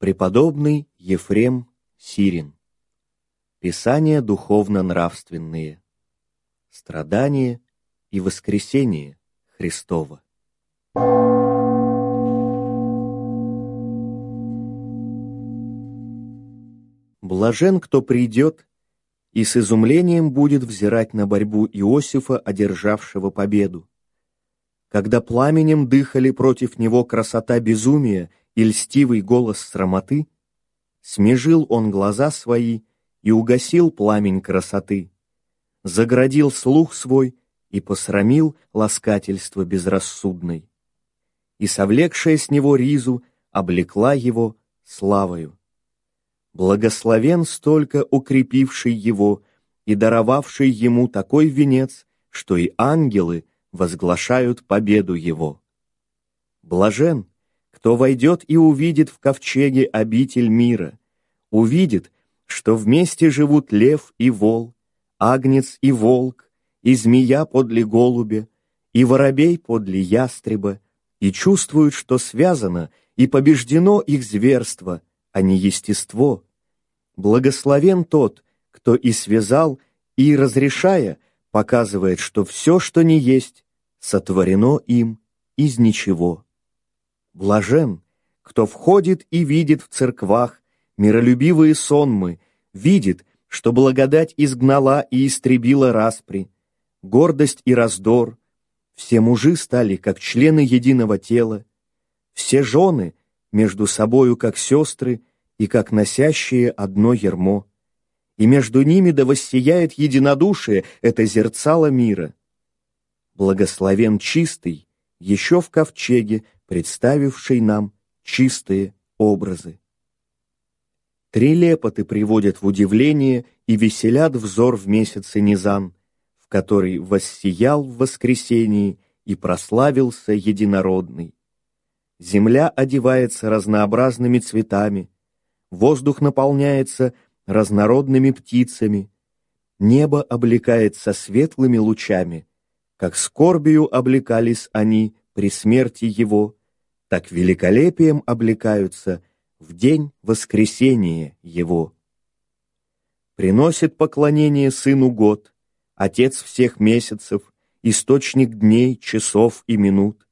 Преподобный Ефрем Сирин. Писания духовно-нравственные. Страдание и воскресение Христово. Блажен, кто придет и с изумлением будет взирать на борьбу Иосифа, одержавшего победу. Когда пламенем дыхали против него красота безумия и льстивый голос срамоты, смежил он глаза свои и угасил пламень красоты, заградил слух свой и посрамил ласкательство безрассудной. И совлекшая с него ризу облекла его славою. Благословен столько укрепивший его и даровавший ему такой венец, что и ангелы возглашают победу его. Блажен, кто войдет и увидит в ковчеге обитель мира, увидит, что вместе живут лев и вол, агнец и волк, и змея подле голубя, и воробей подле ястреба, и чувствуют, что связано и побеждено их зверство, а не естество. Благословен тот, кто и связал, и, разрешая, показывает, что все, что не есть, сотворено им из ничего. Блажен, кто входит и видит в церквах миролюбивые сонмы, видит, что благодать изгнала и истребила распри, гордость и раздор, все мужи стали как члены единого тела, все жены между собою как сестры и как носящие одно ярмо, и между ними да воссияет единодушие, это зерцало мира. Благословен чистый, еще в ковчеге, представивший нам чистые образы. Три лепоты приводят в удивление и веселят взор в месяце Низан, в который воссиял в воскресении и прославился единородный. Земля одевается разнообразными цветами, воздух наполняется разнородными птицами, небо облекается светлыми лучами, как скорбию облекались они при смерти его, так великолепием облекаются в день воскресения его. Приносит поклонение Сыну год, Отец всех месяцев, источник дней, часов и минут.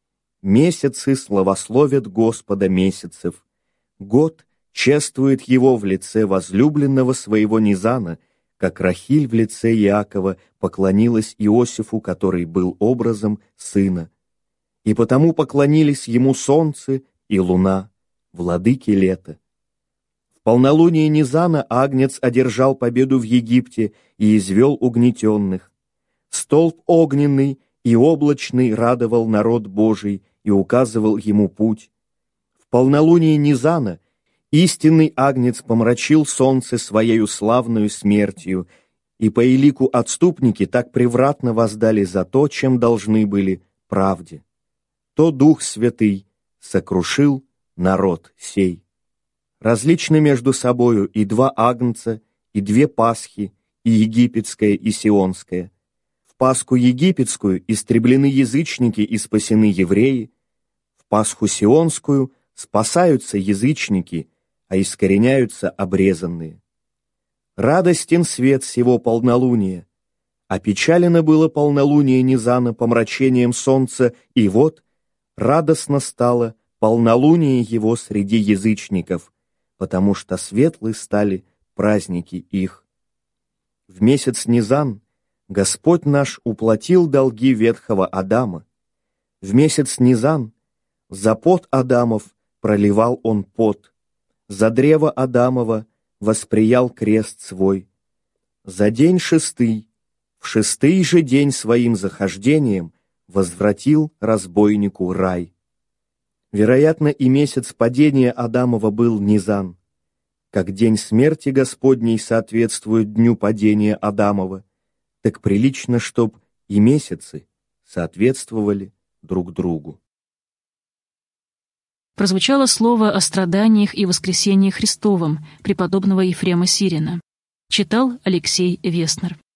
Месяцы славословят Господа месяцев, год чествует его в лице возлюбленного своего Низана, как Рахиль в лице Иакова поклонилась Иосифу, который был образом сына. И потому поклонились ему солнце и луна, владыки лета. В полнолуние Низана Агнец одержал победу в Египте и извел угнетенных. Столб огненный и облачный радовал народ Божий и указывал ему путь. В полнолуние Низана истинный Агнец помрачил солнце своею славную смертью, и по элику отступники так превратно воздали за то, чем должны были правде. То Дух Святый сокрушил народ сей. Различны между собою и два агнца, и две Пасхи, и египетская, и сионская. В Пасху египетскую истреблены язычники и спасены евреи, в Пасху сионскую спасаются язычники, а искореняются обрезанные. Радостен свет сего полнолуния, опечалено было полнолуние Низана помрачением солнца, и вот радостно стало полнолуние его среди язычников, потому что светлы стали праздники их. В месяц Низан Господь наш уплатил долги ветхого Адама. В месяц Низан за пот Адамов проливал он пот, за древо Адамова восприял крест свой. За день шестый, в шестый же день своим захождением возвратил разбойнику рай. Вероятно, и месяц падения Адамова был Низан. Как день смерти Господней соответствует дню падения Адамова, так прилично, чтоб и месяцы соответствовали друг другу. Прозвучало слово о страданиях и воскресении Христовом преподобного Ефрема Сирина. Читал Алексей Веснер.